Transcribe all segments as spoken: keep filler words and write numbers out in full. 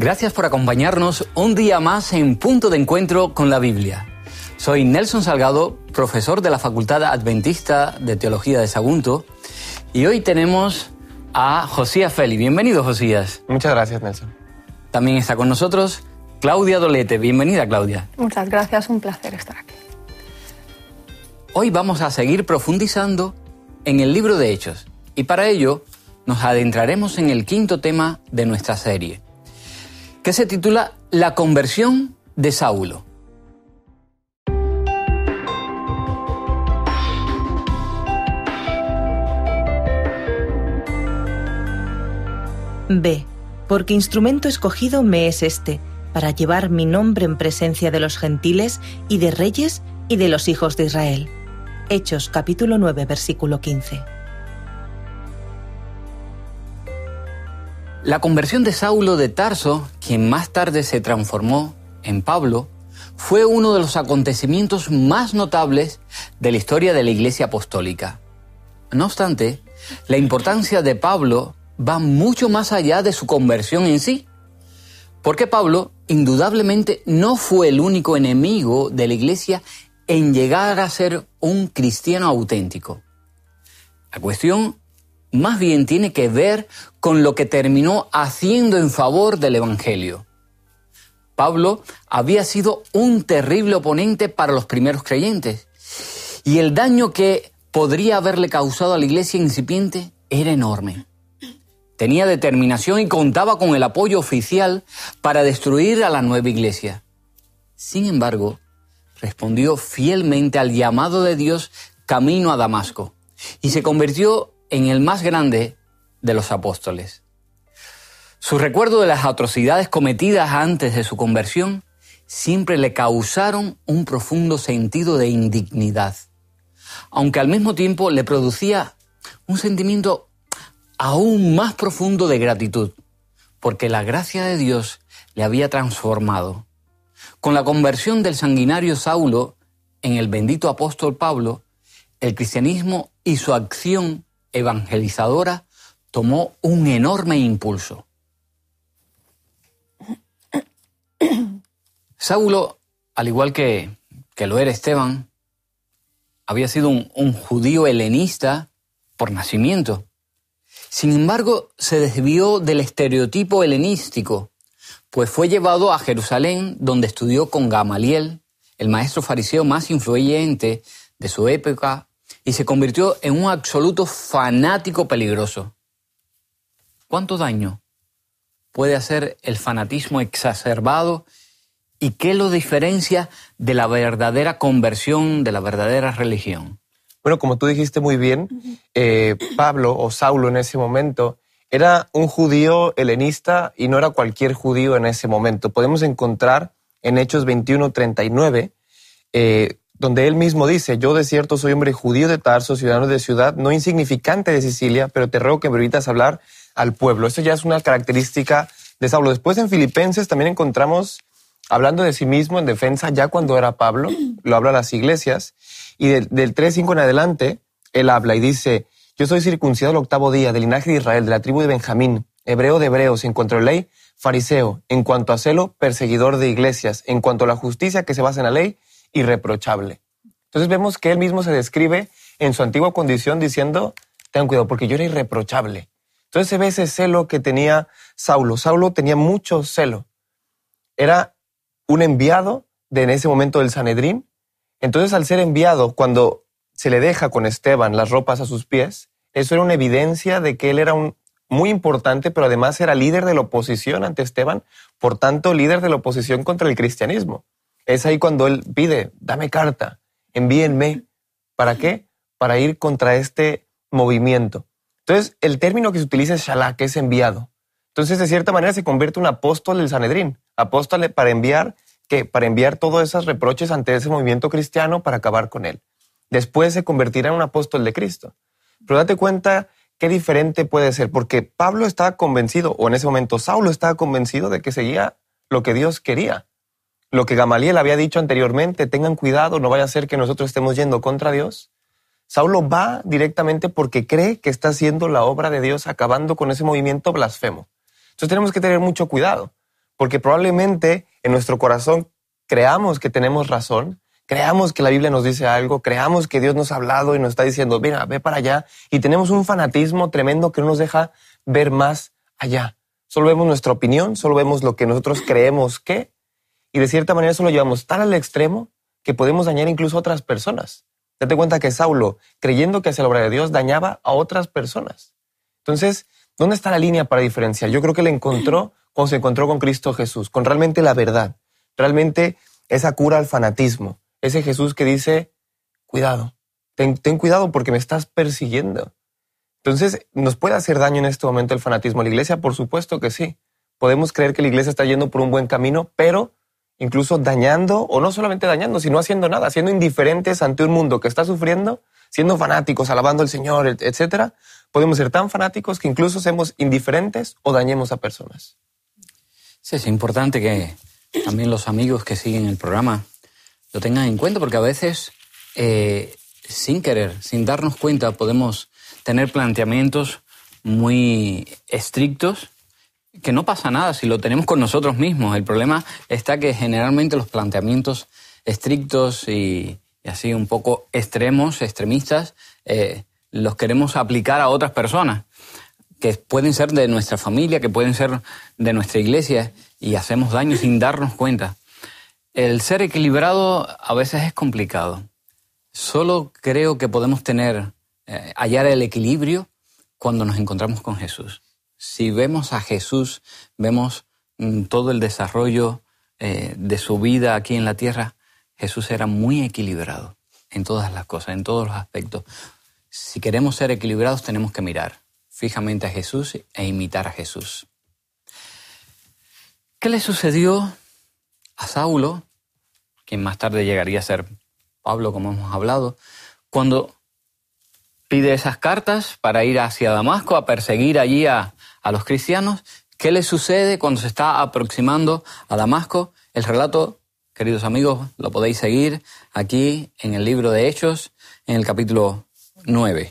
Gracias por acompañarnos un día más en Punto de Encuentro con la Biblia. Soy Nelson Salgado, profesor de la Facultad Adventista de Teología de Sagunto, y hoy tenemos a Josías Feli. Bienvenido, Josías. Muchas gracias, Nelson. También está con nosotros Claudia Dolete. Bienvenida, Claudia. Muchas gracias, un placer estar aquí. Hoy vamos a seguir profundizando en el libro de Hechos, y para ello nos adentraremos en el quinto tema de nuestra serie, que se titula La conversión de Saulo. Ve, porque instrumento escogido me es este, para llevar mi nombre en presencia de los gentiles y de reyes y de los hijos de Israel. Hechos capítulo nueve, versículo quince. La conversión de Saulo de Tarso, quien más tarde se transformó en Pablo, fue uno de los acontecimientos más notables de la historia de la Iglesia Apostólica. No obstante, la importancia de Pablo va mucho más allá de su conversión en sí, porque Pablo indudablemente no fue el único enemigo de la Iglesia en llegar a ser un cristiano auténtico. La cuestión más bien tiene que ver con lo que terminó haciendo en favor del Evangelio. Pablo había sido un terrible oponente para los primeros creyentes, y el daño que podría haberle causado a la iglesia incipiente era enorme. Tenía determinación y contaba con el apoyo oficial para destruir a la nueva iglesia. Sin embargo, respondió fielmente al llamado de Dios camino a Damasco y se convirtió en el más grande de los apóstoles. Su recuerdo de las atrocidades cometidas antes de su conversión siempre le causaron un profundo sentido de indignidad, aunque al mismo tiempo le producía un sentimiento aún más profundo de gratitud, porque la gracia de Dios le había transformado. Con la conversión del sanguinario Saulo en el bendito apóstol Pablo, el cristianismo y su acción evangelizadora tomó un enorme impulso. Saulo, al igual que, que lo era Esteban, había sido un, un judío helenista por nacimiento. Sin embargo, se desvió del estereotipo helenístico, pues fue llevado a Jerusalén, donde estudió con Gamaliel, el maestro fariseo más influyente de su época, y se convirtió en un absoluto fanático peligroso. ¿Cuánto daño puede hacer el fanatismo exacerbado y qué lo diferencia de la verdadera conversión, de la verdadera religión? Bueno, como tú dijiste muy bien, eh, Pablo o Saulo en ese momento era un judío helenista y no era cualquier judío en ese momento. Podemos encontrar en Hechos veintiuno, treinta y nueve, eh, donde él mismo dice: yo de cierto soy hombre judío de Tarso, ciudadano de ciudad, no insignificante de Sicilia, pero te ruego que me permitas hablar al pueblo. Eso ya es una característica de Saulo. Después en Filipenses también encontramos, hablando de sí mismo en defensa, ya cuando era Pablo, lo habla a las iglesias, y del, del tres cinco en adelante, él habla y dice: yo soy circuncidado el octavo día, del linaje de Israel, de la tribu de Benjamín, hebreo de hebreos, en cuanto a la ley, fariseo, en cuanto a celo, perseguidor de iglesias, en cuanto a la justicia que se basa en la ley, irreprochable. Entonces vemos que él mismo se describe en su antigua condición diciendo: ten cuidado, porque yo era irreprochable. Entonces se ve ese celo que tenía Saulo. Saulo tenía mucho celo. Era un enviado de en ese momento del Sanedrín. Entonces, al ser enviado, cuando se le deja con Esteban las ropas a sus pies, eso era una evidencia de que él era un muy importante, pero además era líder de la oposición ante Esteban, por tanto, líder de la oposición contra el cristianismo. Es ahí cuando él pide: dame carta, envíenme. ¿Para qué? Para ir contra este movimiento. Entonces, el término que se utiliza es shalá, que es enviado. Entonces, de cierta manera, se convierte en un apóstol del Sanedrín. Apóstol para enviar, ¿qué? Para enviar todos esos reproches ante ese movimiento cristiano para acabar con él. Después se convertirá en un apóstol de Cristo. Pero date cuenta qué diferente puede ser, porque Pablo estaba convencido, o en ese momento Saulo estaba convencido de que seguía lo que Dios quería. Lo que Gamaliel había dicho anteriormente: tengan cuidado, no vaya a ser que nosotros estemos yendo contra Dios. Saulo va directamente porque cree que está haciendo la obra de Dios, acabando con ese movimiento blasfemo. Entonces tenemos que tener mucho cuidado, Porque probablemente en nuestro corazón creamos que tenemos razón, creamos que la Biblia nos dice algo, creamos que Dios nos ha hablado y nos está diciendo, mira, ve para allá. Y tenemos un fanatismo tremendo que no nos deja ver más allá. Solo vemos nuestra opinión, solo vemos lo que nosotros creemos que, y de cierta manera eso lo llevamos tan al extremo que podemos dañar incluso a otras personas. Date cuenta que Saulo, creyendo que hacía la obra de Dios, dañaba a otras personas. Entonces, ¿dónde está la línea para diferenciar? Yo creo que la encontró cuando se encontró con Cristo Jesús, con realmente la verdad, realmente esa cura al fanatismo, ese Jesús que dice, cuidado, ten, ten cuidado porque me estás persiguiendo. Entonces, ¿nos puede hacer daño en este momento el fanatismo a la iglesia? Por supuesto que sí. Podemos creer que la iglesia está yendo por un buen camino, pero incluso dañando, o no solamente dañando, sino haciendo nada, siendo indiferentes ante un mundo que está sufriendo, siendo fanáticos, alabando al Señor, etcétera. Podemos ser tan fanáticos que incluso seamos indiferentes o dañemos a personas. Sí, es importante que también los amigos que siguen el programa lo tengan en cuenta, porque a veces, eh, sin querer, sin darnos cuenta, podemos tener planteamientos muy estrictos, que no pasa nada si lo tenemos con nosotros mismos. El problema está que generalmente los planteamientos estrictos y, y así un poco extremos, extremistas, eh, los queremos aplicar a otras personas, que pueden ser de nuestra familia, que pueden ser de nuestra iglesia, y hacemos daño sin darnos cuenta. El ser equilibrado a veces es complicado. Solo creo que podemos tener, eh, hallar el equilibrio cuando nos encontramos con Jesús. Si vemos a Jesús, vemos mm, todo el desarrollo eh, de su vida aquí en la tierra, Jesús era muy equilibrado en todas las cosas, en todos los aspectos. Si queremos ser equilibrados, tenemos que mirar fijamente a Jesús e imitar a Jesús. ¿Qué le sucedió a Saulo, quien más tarde llegaría a ser Pablo, como hemos hablado, cuando pide esas cartas para ir hacia Damasco a perseguir allí a, a los cristianos? ¿Qué le sucede cuando se está aproximando a Damasco? El relato, queridos amigos, lo podéis seguir aquí en el libro de Hechos, en el capítulo nueve.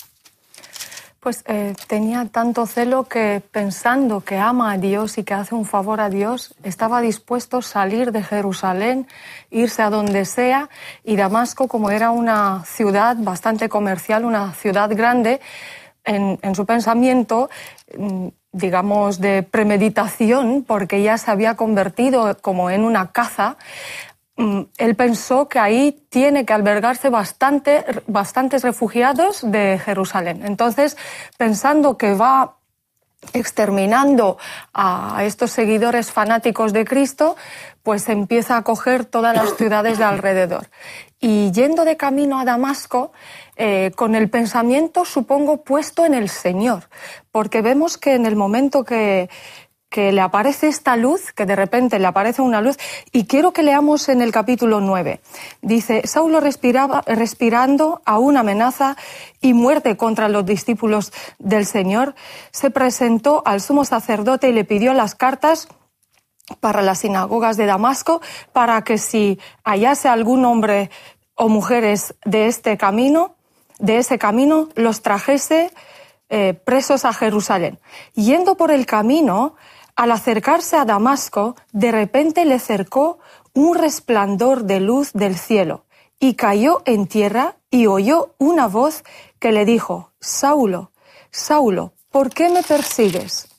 Pues eh, tenía tanto celo que, pensando que ama a Dios y que hace un favor a Dios, estaba dispuesto a salir de Jerusalén, irse a donde sea, y Damasco, como era una ciudad bastante comercial, una ciudad grande, en, en su pensamiento, digamos, de premeditación, porque ya se había convertido como en una caza, él pensó que ahí tiene que albergarse bastante, bastantes refugiados de Jerusalén. Entonces, pensando que va exterminando a estos seguidores fanáticos de Cristo, pues empieza a coger todas las ciudades de alrededor. Y yendo de camino a Damasco, eh, con el pensamiento, supongo, puesto en el Señor, porque vemos que en el momento que que le aparece esta luz, que de repente le aparece una luz, y quiero que leamos en el capítulo nueve. Dice, Saulo respiraba, respirando aún amenaza y muerte contra los discípulos del Señor, se presentó al sumo sacerdote y le pidió las cartas para las sinagogas de Damasco, para que si hallase algún hombre o mujeres de este camino, de ese camino, los trajese eh, presos a Jerusalén. Yendo por el camino, al acercarse a Damasco, de repente le cercó un resplandor de luz del cielo, y cayó en tierra y oyó una voz que le dijo, Saulo, Saulo, ¿por qué me persigues?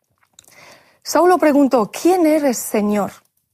Saulo preguntó, ¿quién eres, Señor?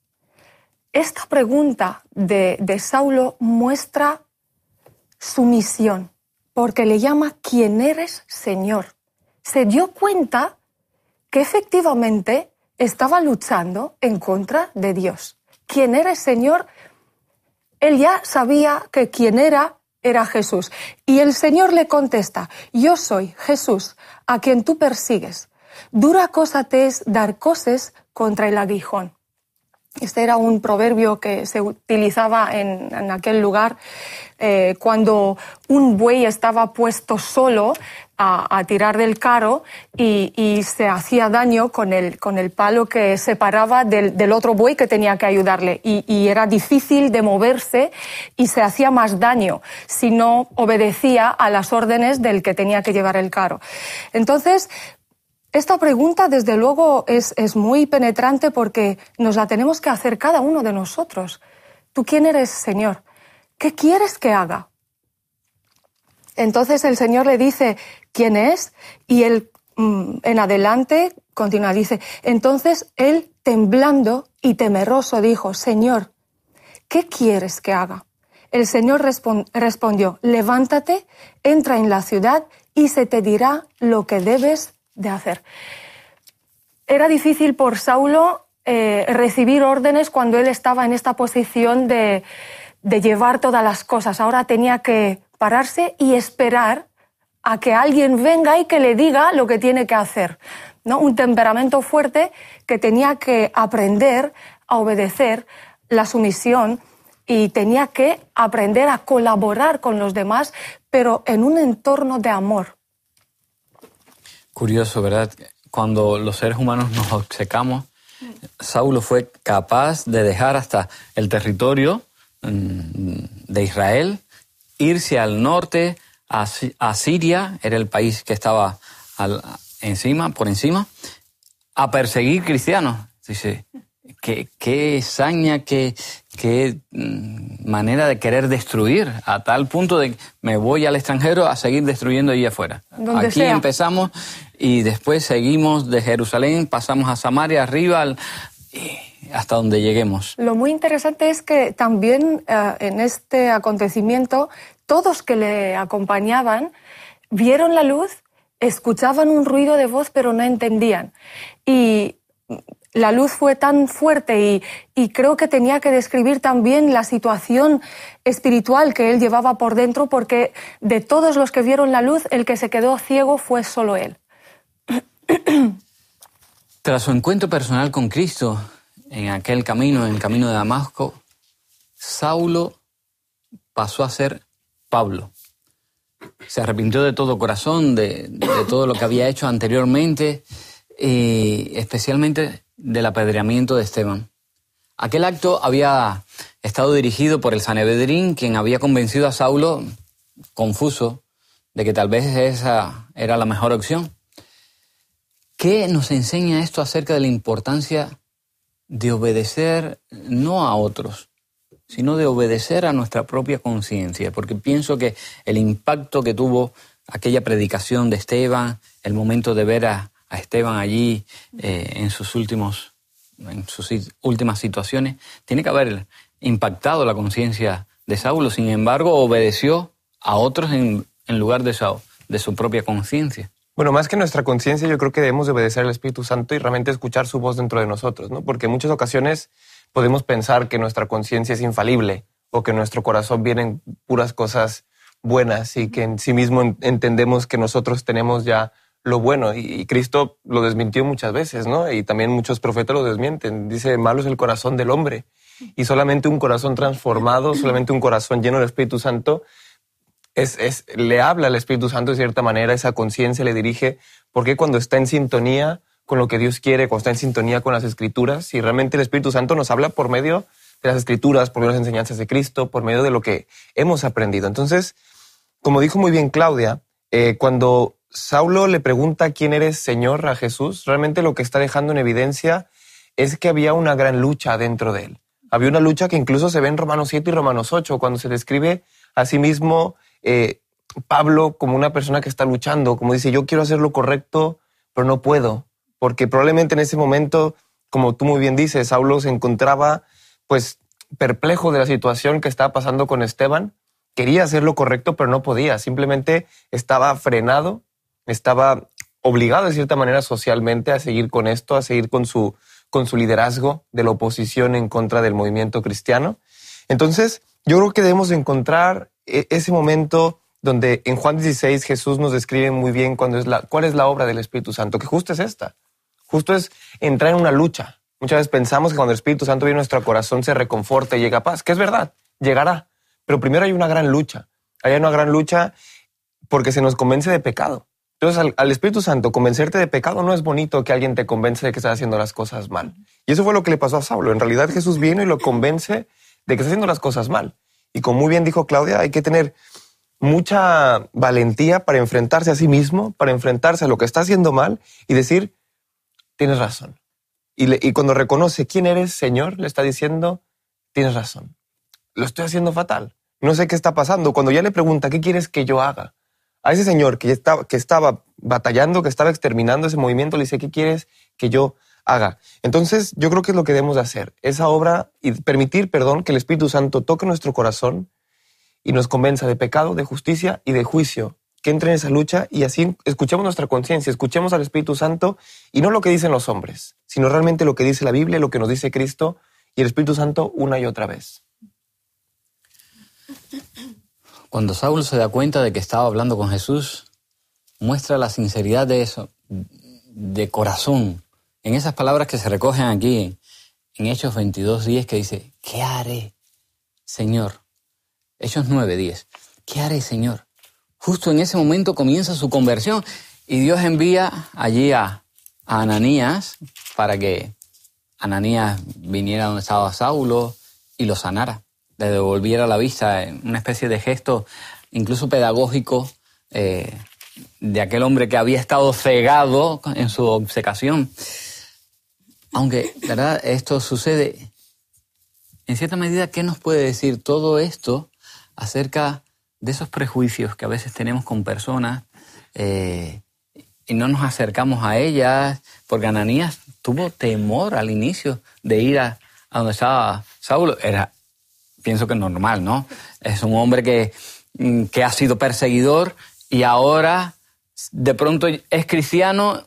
Esta pregunta de, de Saulo muestra su misión, porque le llama, ¿quién eres, Señor? Se dio cuenta que efectivamente estaba luchando en contra de Dios. ¿Quién eres, Señor? Él ya sabía que quien era, era Jesús. Y el Señor le contesta, yo soy Jesús, a quien tú persigues. Dura cosa te es dar coces contra el aguijón. Este era un proverbio que se utilizaba en, en aquel lugar eh, cuando un buey estaba puesto solo a, a tirar del carro y, y se hacía daño con el, con el palo que separaba del, del otro buey que tenía que ayudarle. Y, y era difícil de moverse y se hacía más daño si no obedecía a las órdenes del que tenía que llevar el carro. Entonces, esta pregunta, desde luego, es, es muy penetrante porque nos la tenemos que hacer cada uno de nosotros. ¿Tú quién eres, Señor? ¿Qué quieres que haga? Entonces el Señor le dice quién es y él mmm, en adelante continúa, dice, entonces él temblando y temeroso dijo, Señor, ¿qué quieres que haga? El Señor respond, respondió, levántate, entra en la ciudad y se te dirá lo que debes de hacer. Era difícil por Saulo eh, recibir órdenes cuando él estaba en esta posición de, de llevar todas las cosas. Ahora tenía que pararse y esperar a que alguien venga y que le diga lo que tiene que hacer, ¿no? Un temperamento fuerte que tenía que aprender a obedecer, la sumisión, y tenía que aprender a colaborar con los demás, pero en un entorno de amor. Curioso, ¿verdad? Cuando los seres humanos nos obcecamos, Saulo fue capaz de dejar hasta el territorio de Israel, irse al norte, a Siria, era el país que estaba al, encima, por encima, a perseguir cristianos. Dice, qué, qué saña, qué, qué manera de querer destruir, a tal punto de que me voy al extranjero a seguir destruyendo allí afuera. Donde Aquí sea. Empezamos y después seguimos de Jerusalén, pasamos a Samaria, arriba, al, y hasta donde lleguemos. Lo muy interesante es que también uh, en este acontecimiento todos que le acompañaban vieron la luz, escuchaban un ruido de voz, pero no entendían. Y la luz fue tan fuerte y, y creo que tenía que describir también la situación espiritual que él llevaba por dentro, porque de todos los que vieron la luz, el que se quedó ciego fue solo él. Tras su encuentro personal con Cristo, en aquel camino, en el camino de Damasco, Saulo pasó a ser Pablo. Se arrepintió de todo corazón, de, de todo lo que había hecho anteriormente, y especialmente del apedreamiento de Esteban. Aquel acto había estado dirigido por el Sanedrín, quien había convencido a Saulo, confuso, de que tal vez esa era la mejor opción. ¿Qué nos enseña esto acerca de la importancia de obedecer no a otros, sino de obedecer a nuestra propia conciencia? Porque pienso que el impacto que tuvo aquella predicación de Esteban, el momento de ver a, a Esteban allí eh, en sus últimos, en sus últimas situaciones, tiene que haber impactado la conciencia de Saulo. Sin embargo, obedeció a otros en, en lugar de su, de su propia conciencia. Bueno, más que nuestra conciencia, yo creo que debemos de obedecer al Espíritu Santo y realmente escuchar su voz dentro de nosotros, ¿no? Porque en muchas ocasiones podemos pensar que nuestra conciencia es infalible o que en nuestro corazón vienen puras cosas buenas y que en sí mismo entendemos que nosotros tenemos ya lo bueno. Y Cristo lo desmintió muchas veces, ¿no? Y también muchos profetas lo desmienten. Dice, malo es el corazón del hombre. Y solamente un corazón transformado, solamente un corazón lleno del Espíritu Santo, Es, es, le habla al Espíritu Santo de cierta manera, esa conciencia le dirige, porque cuando está en sintonía con lo que Dios quiere, cuando está en sintonía con las Escrituras, y realmente el Espíritu Santo nos habla por medio de las Escrituras, por medio de las enseñanzas de Cristo, por medio de lo que hemos aprendido. Entonces, como dijo muy bien Claudia, eh, cuando Saulo le pregunta quién eres, Señor, a Jesús, realmente lo que está dejando en evidencia es que había una gran lucha dentro de él. Había una lucha que incluso se ve en Romanos siete y Romanos ocho, cuando se describe a sí mismo Eh, Pablo como una persona que está luchando, como dice, yo quiero hacer lo correcto, pero no puedo, porque probablemente en ese momento, como tú muy bien dices, Saulo se encontraba pues perplejo de la situación que estaba pasando con Esteban, quería hacer lo correcto, pero no podía, simplemente estaba frenado, estaba obligado de cierta manera socialmente a seguir con esto, a seguir con su, con su liderazgo de la oposición en contra del movimiento cristiano. Entonces, yo creo que debemos encontrar ese momento donde en Juan dieciséis Jesús nos describe muy bien cuando es la, cuál es la obra del Espíritu Santo, que justo es esta. Justo es entrar en una lucha. Muchas veces pensamos que cuando el Espíritu Santo viene a nuestro corazón se reconforta y llega a paz, que es verdad, llegará. Pero primero hay una gran lucha. Hay una gran lucha porque se nos convence de pecado. Entonces al, al Espíritu Santo convencerte de pecado no es bonito que alguien te convence de que estás haciendo las cosas mal. Y eso fue lo que le pasó a Saulo. En realidad Jesús viene y lo convence de que está haciendo las cosas mal. Y como muy bien dijo Claudia, hay que tener mucha valentía para enfrentarse a sí mismo, para enfrentarse a lo que está haciendo mal y decir, tienes razón. Y, le, y cuando reconoce quién eres, Señor, le está diciendo, tienes razón. Lo estoy haciendo fatal. No sé qué está pasando. Cuando ya le pregunta, ¿qué quieres que yo haga? A ese señor que estaba, que estaba batallando, que estaba exterminando ese movimiento, le dice, ¿qué quieres que yo haga? Entonces, yo creo que es lo que debemos de hacer. Esa obra y permitir, perdón, que el Espíritu Santo toque nuestro corazón y nos convenza de pecado, de justicia y de juicio. Que entre en esa lucha y así escuchemos nuestra conciencia, escuchemos al Espíritu Santo y no lo que dicen los hombres, sino realmente lo que dice la Biblia, lo que nos dice Cristo y el Espíritu Santo una y otra vez. Cuando Saulo se da cuenta de que estaba hablando con Jesús, muestra la sinceridad de eso, de corazón, en esas palabras que se recogen aquí en, en Hechos veintidós diez, que dice, ¿qué haré, Señor? Hechos nueve diez, ¿qué haré, Señor? Justo en ese momento comienza su conversión y Dios envía allí a, a Ananías para que Ananías viniera donde estaba Saulo y lo sanara, le devolviera la vista, en una especie de gesto incluso pedagógico eh, de aquel hombre que había estado cegado en su obcecación. Aunque, ¿verdad?, esto sucede, en cierta medida, ¿qué nos puede decir todo esto acerca de esos prejuicios que a veces tenemos con personas eh, y no nos acercamos a ellas? Porque Ananías tuvo temor al inicio de ir a, a donde estaba Saulo. Era, pienso que es normal, ¿no? Es un hombre que, que ha sido perseguidor y ahora de pronto es cristiano.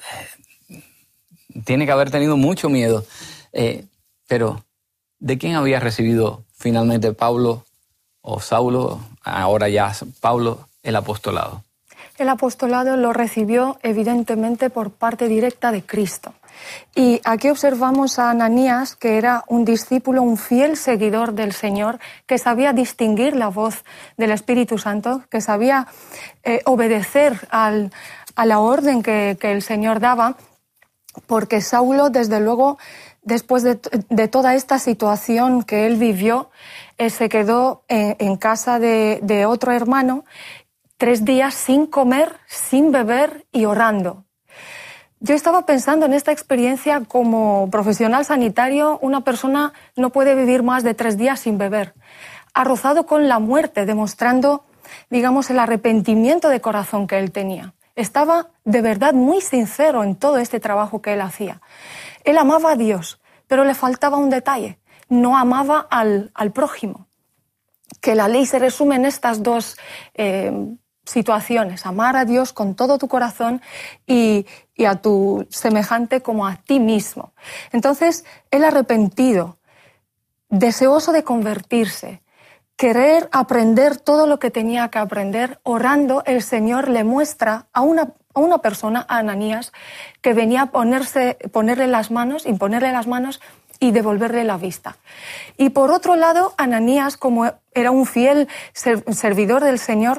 Tiene que haber tenido mucho miedo. Eh, pero, ¿de quién había recibido finalmente Pablo o Saulo, ahora ya Pablo, el apostolado? El apostolado lo recibió evidentemente por parte directa de Cristo. Y aquí observamos a Ananías, que era un discípulo, un fiel seguidor del Señor, que sabía distinguir la voz del Espíritu Santo, que sabía eh, obedecer al, a la orden que, que el Señor daba, porque Saulo, desde luego, después de, de toda esta situación que él vivió, eh, se quedó en, en casa de, de otro hermano tres días sin comer, sin beber y orando. Yo estaba pensando en esta experiencia como profesional sanitario. Una persona no puede vivir más de tres días sin beber. Ha rozado con la muerte, demostrando, digamos, el arrepentimiento de corazón que él tenía. Estaba de verdad muy sincero en todo este trabajo que él hacía. Él amaba a Dios, pero le faltaba un detalle. No amaba al, al prójimo. Que la ley se resume en estas dos eh, situaciones. Amar a Dios con todo tu corazón y, y a tu semejante como a ti mismo. Entonces, él arrepentido, deseoso de convertirse, querer aprender todo lo que tenía que aprender, orando, el Señor le muestra a una, a una persona, a Ananías, que venía a ponerse, ponerle las manos, imponerle las manos y devolverle la vista. Y por otro lado, Ananías, como era un fiel servidor del Señor,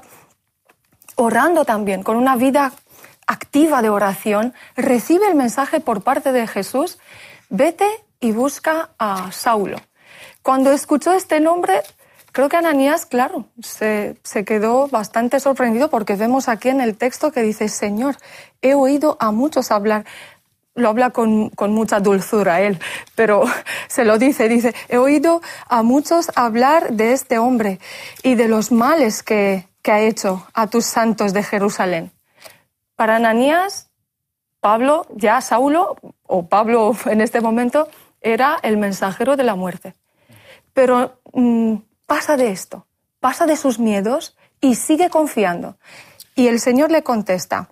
orando también, con una vida activa de oración, recibe el mensaje por parte de Jesús: vete y busca a Saulo. Cuando escuchó este nombre, creo que Ananías, claro, se, se quedó bastante sorprendido, porque vemos aquí en el texto que dice: Señor, he oído a muchos hablar. Lo habla con, con mucha dulzura él, pero se lo dice, dice, he oído a muchos hablar de este hombre y de los males que, que ha hecho a tus santos de Jerusalén. Para Ananías, Pablo, ya Saulo, o Pablo en este momento, era el mensajero de la muerte. Pero mmm, pasa de esto, pasa de sus miedos y sigue confiando. Y el Señor le contesta,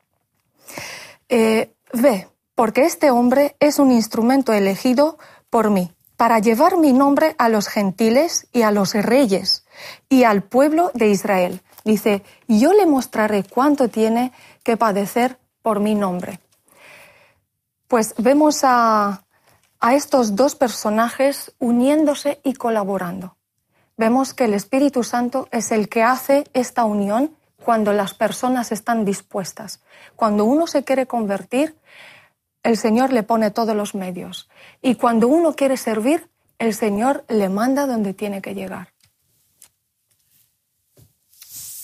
eh, ve, porque este hombre es un instrumento elegido por mí para llevar mi nombre a los gentiles y a los reyes y al pueblo de Israel. Dice, yo le mostraré cuánto tiene que padecer por mi nombre. Pues vemos a, a estos dos personajes uniéndose y colaborando. Vemos que el Espíritu Santo es el que hace esta unión cuando las personas están dispuestas. Cuando uno se quiere convertir, el Señor le pone todos los medios. Y cuando uno quiere servir, el Señor le manda donde tiene que llegar.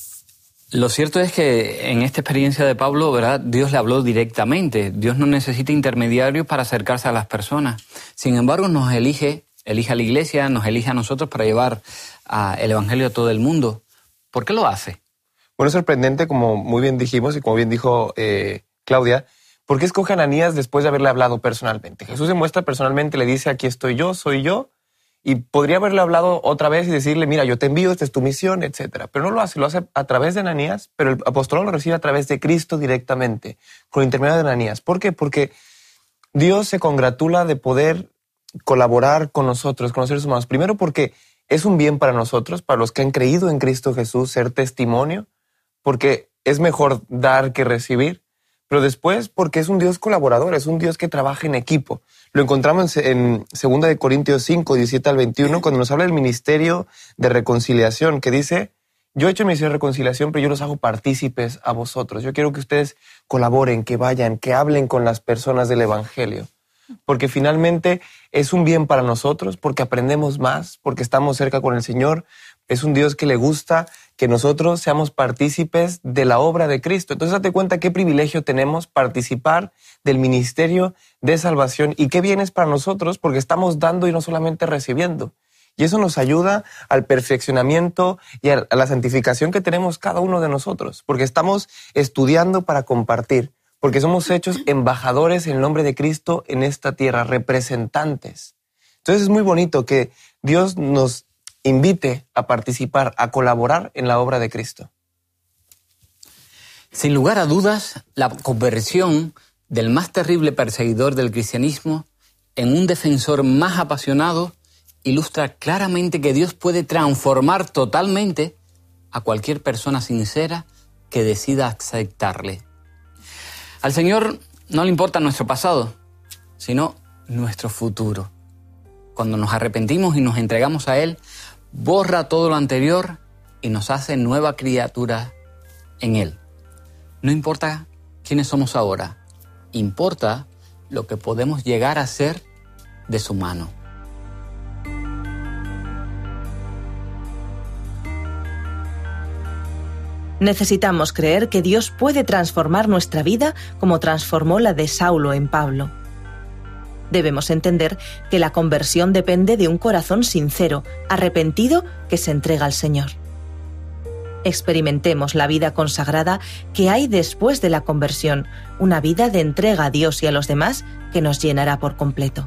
Lo cierto es que en esta experiencia de Pablo, ¿verdad?, Dios le habló directamente. Dios no necesita intermediarios para acercarse a las personas. Sin embargo, nos elige, elige a la iglesia, nos elige a nosotros para llevar uh, el evangelio a todo el mundo. ¿Por qué lo hace? Bueno, es sorprendente, como muy bien dijimos y como bien dijo eh, Claudia, ¿por qué escoge a Ananías después de haberle hablado personalmente? Jesús se muestra personalmente, le dice, aquí estoy yo, soy yo, y podría haberle hablado otra vez y decirle, mira, yo te envío, esta es tu misión, etcétera. Pero no lo hace, lo hace a través de Ananías, pero el apostolado lo recibe a través de Cristo directamente, con intermedio de Ananías. ¿Por qué? Porque Dios se congratula de poder colaborar con nosotros, con los seres humanos. Primero porque es un bien para nosotros, para los que han creído en Cristo Jesús, ser testimonio, porque es mejor dar que recibir. Pero después porque es un Dios colaborador, es un Dios que trabaja en equipo. Lo encontramos en segunda de Corintios cinco, diecisiete al veintiuno, cuando nos habla del ministerio de reconciliación, que dice, yo he hecho el ministerio de reconciliación, pero yo los hago partícipes a vosotros. Yo quiero que ustedes colaboren, que vayan, que hablen con las personas del evangelio. Porque finalmente es un bien para nosotros, porque aprendemos más, porque estamos cerca con el Señor. Es un Dios que le gusta que nosotros seamos partícipes de la obra de Cristo. Entonces, date cuenta qué privilegio tenemos participar del ministerio de salvación y qué bien es para nosotros porque estamos dando y no solamente recibiendo. Y eso nos ayuda al perfeccionamiento y a la santificación que tenemos cada uno de nosotros, porque estamos estudiando para compartir, porque somos hechos embajadores en el nombre de Cristo en esta tierra, representantes. Entonces, es muy bonito que Dios nos invite a participar, a colaborar en la obra de Cristo. Sin lugar a dudas, la conversión del más terrible perseguidor del cristianismo en un defensor más apasionado ilustra claramente que Dios puede transformar totalmente a cualquier persona sincera que decida aceptarle. Al Señor no le importa nuestro pasado, sino nuestro futuro. Cuando nos arrepentimos y nos entregamos a Él, borra todo lo anterior y nos hace nueva criatura en Él. No importa quiénes somos ahora, importa lo que podemos llegar a ser de su mano. Necesitamos creer que Dios puede transformar nuestra vida como transformó la de Saulo en Pablo. Debemos entender que la conversión depende de un corazón sincero, arrepentido, que se entrega al Señor. Experimentemos la vida consagrada que hay después de la conversión, una vida de entrega a Dios y a los demás que nos llenará por completo.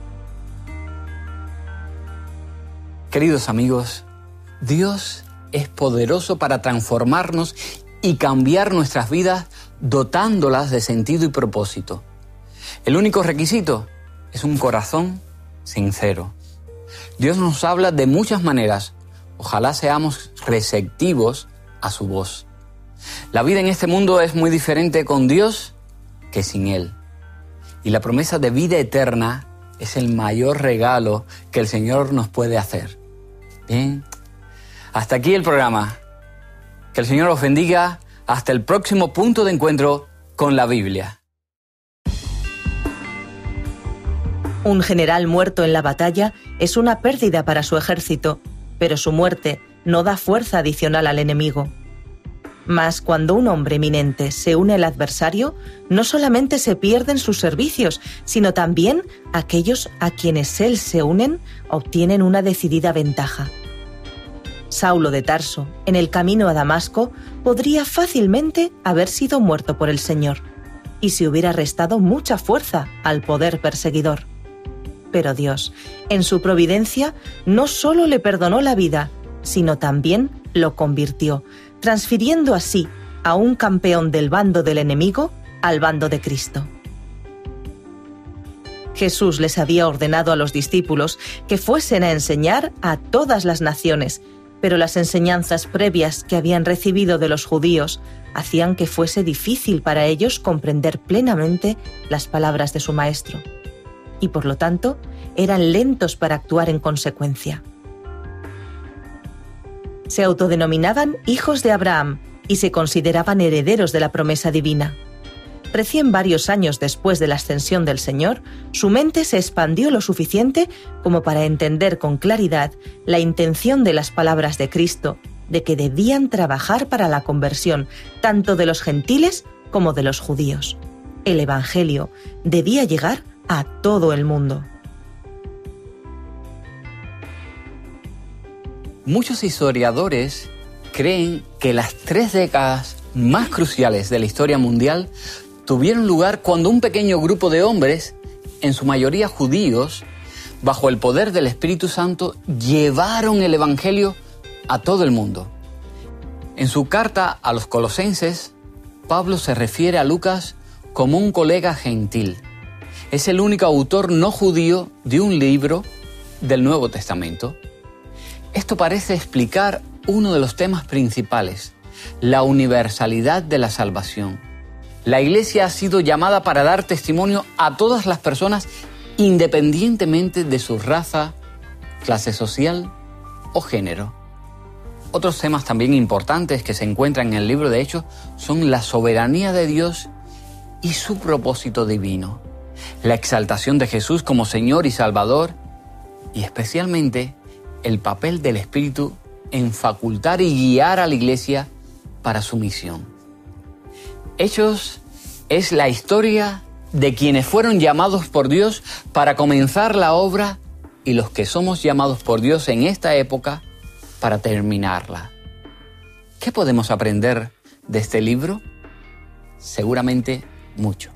Queridos amigos, Dios es poderoso para transformarnos y cambiar nuestras vidas dotándolas de sentido y propósito. El único requisito es un corazón sincero. Dios nos habla de muchas maneras. Ojalá seamos receptivos a su voz. La vida en este mundo es muy diferente con Dios que sin Él. Y la promesa de vida eterna es el mayor regalo que el Señor nos puede hacer. Bien, hasta aquí el programa. Que el Señor os bendiga. Hasta el próximo punto de encuentro con la Biblia. Un general muerto en la batalla es una pérdida para su ejército, pero su muerte no da fuerza adicional al enemigo. Mas cuando un hombre eminente se une al adversario, no solamente se pierden sus servicios, sino también aquellos a quienes él se unen obtienen una decidida ventaja. Saulo de Tarso, en el camino a Damasco, podría fácilmente haber sido muerto por el Señor, y se hubiera restado mucha fuerza al poder perseguidor. Pero Dios, en su providencia, no solo le perdonó la vida, sino también lo convirtió, transfiriendo así a un campeón del bando del enemigo al bando de Cristo. Jesús les había ordenado a los discípulos que fuesen a enseñar a todas las naciones, pero las enseñanzas previas que habían recibido de los judíos hacían que fuese difícil para ellos comprender plenamente las palabras de su maestro, y por lo tanto eran lentos para actuar en consecuencia. Se autodenominaban hijos de Abraham y se consideraban herederos de la promesa divina. Recién varios años después de la ascensión del Señor, su mente se expandió lo suficiente como para entender con claridad la intención de las palabras de Cristo de que debían trabajar para la conversión tanto de los gentiles como de los judíos. El Evangelio debía llegar a todo el mundo. Muchos historiadores creen que las tres décadas más cruciales de la historia mundial tuvieron lugar cuando un pequeño grupo de hombres, en su mayoría judíos, bajo el poder del Espíritu Santo, llevaron el Evangelio a todo el mundo. En su carta a los Colosenses, Pablo se refiere a Lucas como un colega gentil. Es el único autor no judío de un libro del Nuevo Testamento. Esto parece explicar uno de los temas principales, la universalidad de la salvación. La Iglesia ha sido llamada para dar testimonio a todas las personas independientemente de su raza, clase social o género. Otros temas también importantes que se encuentran en el libro de Hechos son la soberanía de Dios y su propósito divino, la exaltación de Jesús como Señor y Salvador y especialmente el papel del Espíritu en facultar y guiar a la Iglesia para su misión. Hechos es la historia de quienes fueron llamados por Dios para comenzar la obra y los que somos llamados por Dios en esta época para terminarla. ¿Qué podemos aprender de este libro? Seguramente mucho.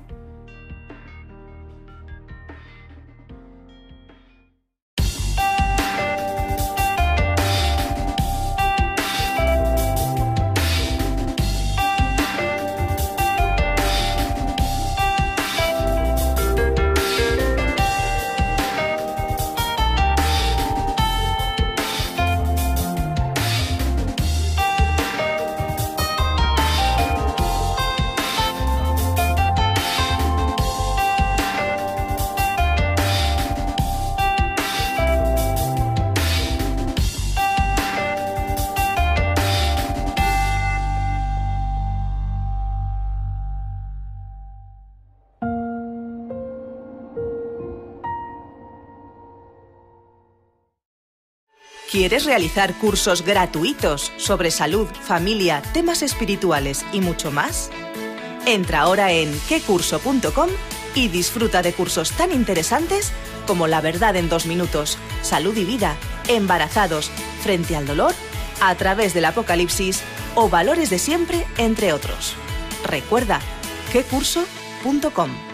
¿Quieres realizar cursos gratuitos sobre salud, familia, temas espirituales y mucho más? Entra ahora en qué curso punto com y disfruta de cursos tan interesantes como La verdad en dos minutos, Salud y vida, Embarazados, Frente al dolor, A través del Apocalipsis o Valores de siempre, entre otros. Recuerda, qué curso punto com.